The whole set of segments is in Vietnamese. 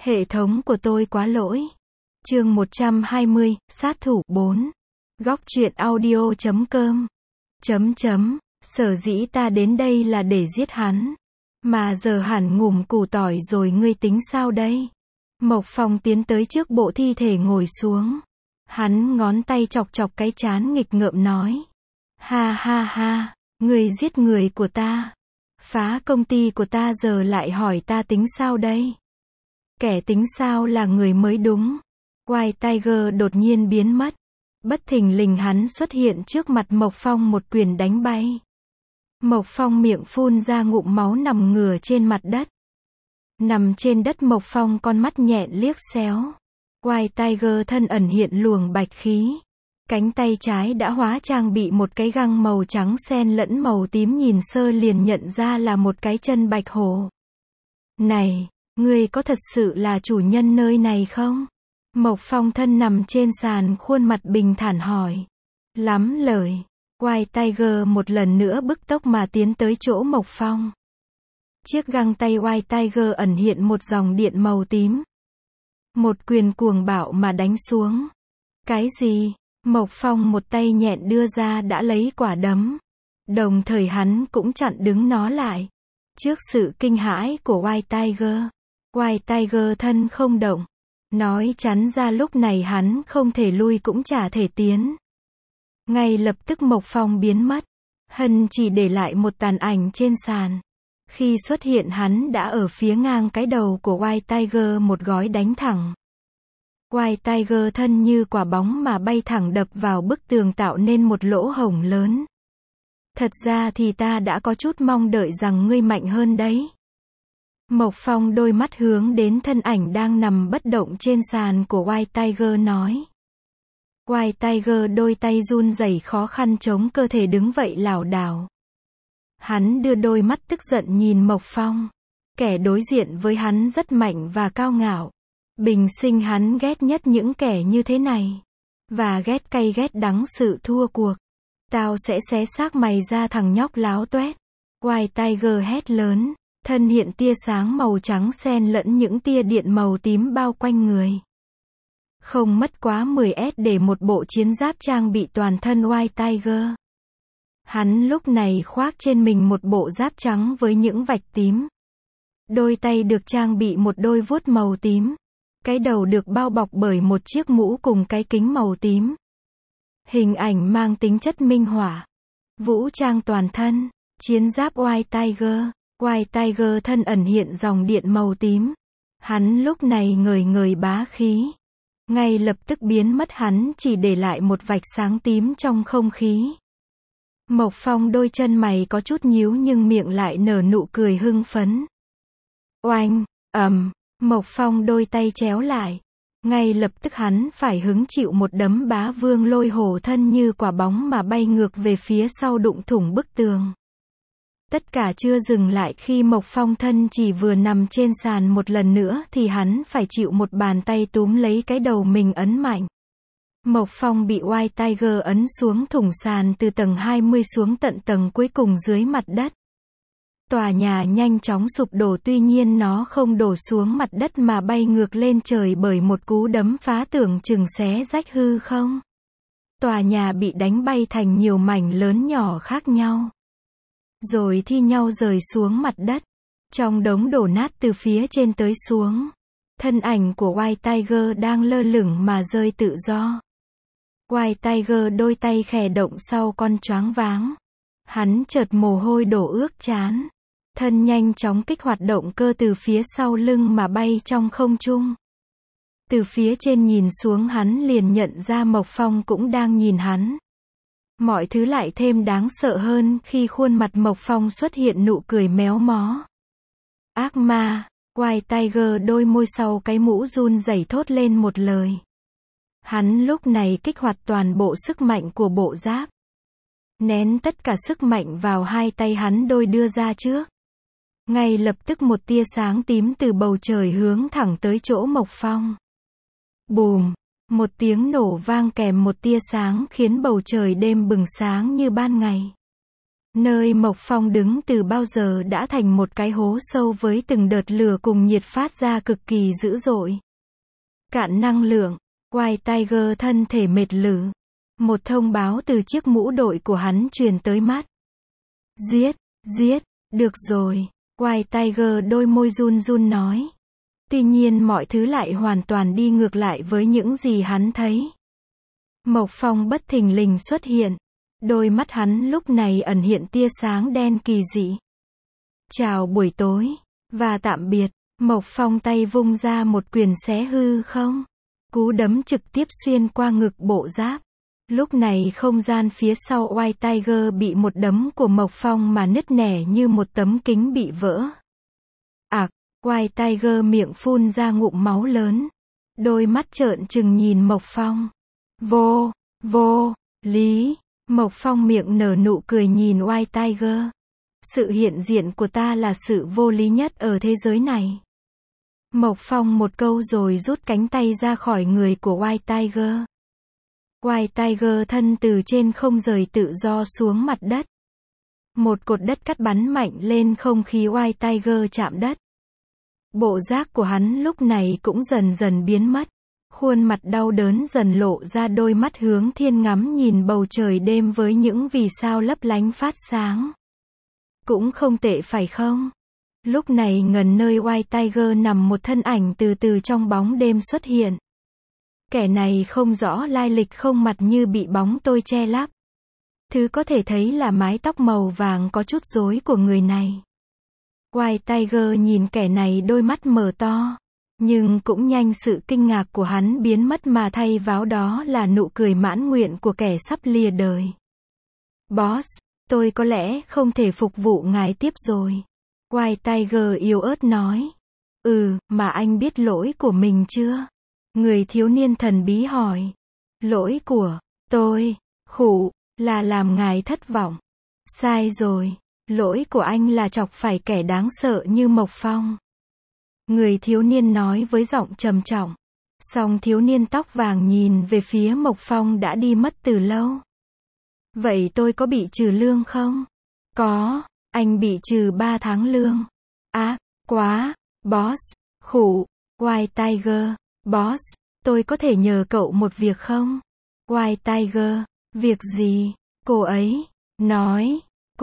Hệ thống của tôi quá lỗi. Chương 120, sát thủ 4. Góc truyện audio.com. Sở dĩ ta đến đây là để giết hắn. Mà giờ hẳn ngủm củ tỏi rồi, ngươi tính sao đây? Mộc Phong tiến tới trước bộ thi thể ngồi xuống. Hắn ngón tay chọc chọc cái trán nghịch ngợm nói. Ha ha ha, ngươi giết người của ta. Phá công ty của ta giờ lại hỏi ta tính sao đây? Kẻ tính sao là người mới đúng. White Tiger đột nhiên biến mất. Bất thình lình hắn xuất hiện trước mặt Mộc Phong, một quyền đánh bay. Mộc Phong miệng phun ra ngụm máu nằm ngửa trên mặt đất. Nằm trên đất Mộc Phong con mắt nhẹn liếc xéo. White Tiger thân ẩn hiện luồng bạch khí. Cánh tay trái đã hóa trang bị một cái găng màu trắng xen lẫn màu tím, nhìn sơ liền nhận ra là một cái chân bạch hổ. Này, ngươi có thật sự là chủ nhân nơi này không? Mộc Phong thân nằm trên sàn, khuôn mặt bình thản hỏi. Lắm lời. White Tiger một lần nữa bức tốc mà tiến tới chỗ Mộc Phong. Chiếc găng tay White Tiger ẩn hiện một dòng điện màu tím. Một quyền cuồng bạo mà đánh xuống. Cái gì? Mộc Phong một tay nhẹn đưa ra đã lấy quả đấm. Đồng thời hắn cũng chặn đứng nó lại. Trước sự kinh hãi của White Tiger thân không động. Nói chắn ra lúc này hắn không thể lui cũng chả thể tiến. Ngay lập tức Mộc Phong biến mất. Hân chỉ để lại một tàn ảnh trên sàn. Khi xuất hiện hắn đã ở phía ngang cái đầu của White Tiger, một gói đánh thẳng. White Tiger thân như quả bóng mà bay thẳng đập vào bức tường, tạo nên một lỗ hổng lớn. Thật ra thì ta đã có chút mong đợi rằng ngươi mạnh hơn đấy. Mộc Phong đôi mắt hướng đến thân ảnh đang nằm bất động trên sàn của White Tiger nói. White Tiger đôi tay run rẩy khó khăn chống cơ thể đứng vậy lảo đảo. Hắn đưa đôi mắt tức giận nhìn Mộc Phong. Kẻ đối diện với hắn rất mạnh và cao ngạo. Bình sinh hắn ghét nhất những kẻ như thế này. Và ghét cay ghét đắng sự thua cuộc. Tao sẽ xé xác mày ra, thằng nhóc láo toét. White Tiger hét lớn. Thân hiện tia sáng màu trắng xen lẫn những tia điện màu tím bao quanh người. Không mất quá 10s để một bộ chiến giáp trang bị toàn thân White Tiger. Hắn lúc này khoác trên mình một bộ giáp trắng với những vạch tím. Đôi tay được trang bị một đôi vuốt màu tím. Cái đầu được bao bọc bởi một chiếc mũ cùng cái kính màu tím. Hình ảnh mang tính chất minh họa. Vũ trang toàn thân, chiến giáp White Tiger. White Tiger thân ẩn hiện dòng điện màu tím. Hắn lúc này ngời ngời bá khí. Ngay lập tức biến mất, hắn chỉ để lại một vạch sáng tím trong không khí. Mộc Phong đôi chân mày có chút nhíu nhưng miệng lại nở nụ cười hưng phấn. Oanh, Mộc Phong đôi tay chéo lại. Ngay lập tức hắn phải hứng chịu một đấm bá vương lôi hổ, thân như quả bóng mà bay ngược về phía sau, đụng thủng bức tường. Tất cả chưa dừng lại, khi Mộc Phong thân chỉ vừa nằm trên sàn một lần nữa thì hắn phải chịu một bàn tay túm lấy cái đầu mình ấn mạnh. Mộc Phong bị White Tiger ấn xuống thủng sàn từ tầng 20 xuống tận tầng cuối cùng dưới mặt đất. Tòa nhà nhanh chóng sụp đổ, tuy nhiên nó không đổ xuống mặt đất mà bay ngược lên trời bởi một cú đấm phá tưởng chừng xé rách hư không. Tòa nhà bị đánh bay thành nhiều mảnh lớn nhỏ khác nhau. Rồi thi nhau rơi xuống mặt đất. Trong đống đổ nát từ phía trên tới xuống. Thân ảnh của White Tiger đang lơ lửng mà rơi tự do. White Tiger đôi tay khẽ động sau con choáng váng. Hắn chợt mồ hôi đổ ướt trán. Thân nhanh chóng kích hoạt động cơ từ phía sau lưng mà bay trong không trung. Từ phía trên nhìn xuống, hắn liền nhận ra Mộc Phong cũng đang nhìn hắn. Mọi thứ lại thêm đáng sợ hơn khi khuôn mặt Mộc Phong xuất hiện nụ cười méo mó. Ác ma. White Tiger đôi môi sau cái mũ run rẩy thốt lên một lời. Hắn lúc này kích hoạt toàn bộ sức mạnh của bộ giáp. Nén tất cả sức mạnh vào hai tay hắn đôi đưa ra trước. Ngay lập tức một tia sáng tím từ bầu trời hướng thẳng tới chỗ Mộc Phong. Bùm! Một tiếng nổ vang kèm một tia sáng khiến bầu trời đêm bừng sáng như ban ngày. Nơi Mộc Phong đứng từ bao giờ đã thành một cái hố sâu với từng đợt lửa cùng nhiệt phát ra cực kỳ dữ dội. Cạn năng lượng, White Tiger thân thể mệt lử. Một thông báo từ chiếc mũ đội của hắn truyền tới mắt. Giết, giết, được rồi, White Tiger đôi môi run run nói. Tuy nhiên mọi thứ lại hoàn toàn đi ngược lại với những gì hắn thấy. Mộc Phong bất thình lình xuất hiện. Đôi mắt hắn lúc này ẩn hiện tia sáng đen kỳ dị. Chào buổi tối, và tạm biệt. Mộc Phong tay vung ra một quyền xé hư không. Cú đấm trực tiếp xuyên qua ngực bộ giáp. Lúc này không gian phía sau White Tiger bị một đấm của Mộc Phong mà nứt nẻ như một tấm kính bị vỡ. White Tiger miệng phun ra ngụm máu lớn. Đôi mắt trợn trừng nhìn Mộc Phong. Vô lý. Mộc Phong miệng nở nụ cười nhìn White Tiger. Sự hiện diện của ta là sự vô lý nhất ở thế giới này. Mộc Phong một câu rồi rút cánh tay ra khỏi người của White Tiger. White Tiger thân từ trên không rời tự do xuống mặt đất. Một cột đất cắt bắn mạnh lên không khí White Tiger chạm đất. Bộ giác của hắn lúc này cũng dần dần biến mất. Khuôn mặt đau đớn dần lộ ra, đôi mắt hướng thiên ngắm nhìn bầu trời đêm với những vì sao lấp lánh phát sáng. Cũng không tệ phải không? Lúc này gần nơi White Tiger nằm một thân ảnh từ từ trong bóng đêm xuất hiện. Kẻ này không rõ lai lịch, không mặt như bị bóng tối che lấp. Thứ có thể thấy là mái tóc màu vàng có chút rối của người này. White Tiger nhìn kẻ này đôi mắt mở to. Nhưng cũng nhanh sự kinh ngạc của hắn biến mất mà thay vào đó là nụ cười mãn nguyện của kẻ sắp lìa đời. Boss, tôi có lẽ không thể phục vụ ngài tiếp rồi. White Tiger yếu ớt nói. Mà anh biết lỗi của mình chưa? Người thiếu niên thần bí hỏi. Lỗi của tôi, là làm ngài thất vọng. Sai rồi, lỗi của anh là chọc phải kẻ đáng sợ như Mộc Phong. Người thiếu niên nói với giọng trầm trọng. Song thiếu niên tóc vàng nhìn về phía Mộc Phong đã đi mất từ lâu. Vậy tôi có bị trừ lương không? Có, anh bị trừ 3 tháng lương. Quá, boss, White Tiger, boss, tôi có thể nhờ cậu một việc không? White Tiger, việc gì? Cô ấy nói,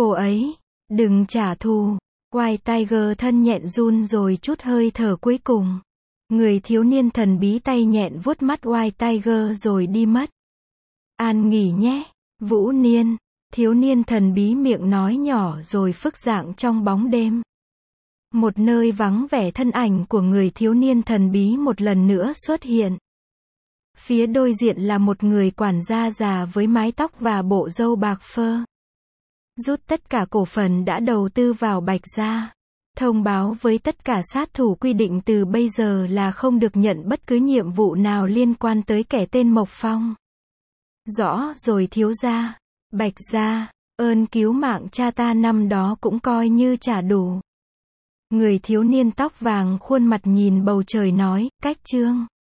đừng trả thù. White Tiger thân nhẹn run rồi chút hơi thở cuối cùng. Người thiếu niên thần bí tay nhẹn vuốt mắt White Tiger rồi đi mất. An nghỉ nhé, Vũ Niên. Thiếu niên thần bí miệng nói nhỏ rồi phức dạng trong bóng đêm. Một nơi vắng vẻ, thân ảnh của người thiếu niên thần bí một lần nữa xuất hiện. Phía đối diện là một người quản gia già với mái tóc và bộ râu bạc phơ. Rút tất cả cổ phần đã đầu tư vào Bạch Gia. Thông báo với tất cả sát thủ quy định từ bây giờ là không được nhận bất cứ nhiệm vụ nào liên quan tới kẻ tên Mộc Phong. Rõ rồi thiếu gia. Bạch Gia, ơn cứu mạng cha ta năm đó cũng coi như trả đủ. Người thiếu niên tóc vàng khuôn mặt nhìn bầu trời nói, cách chương.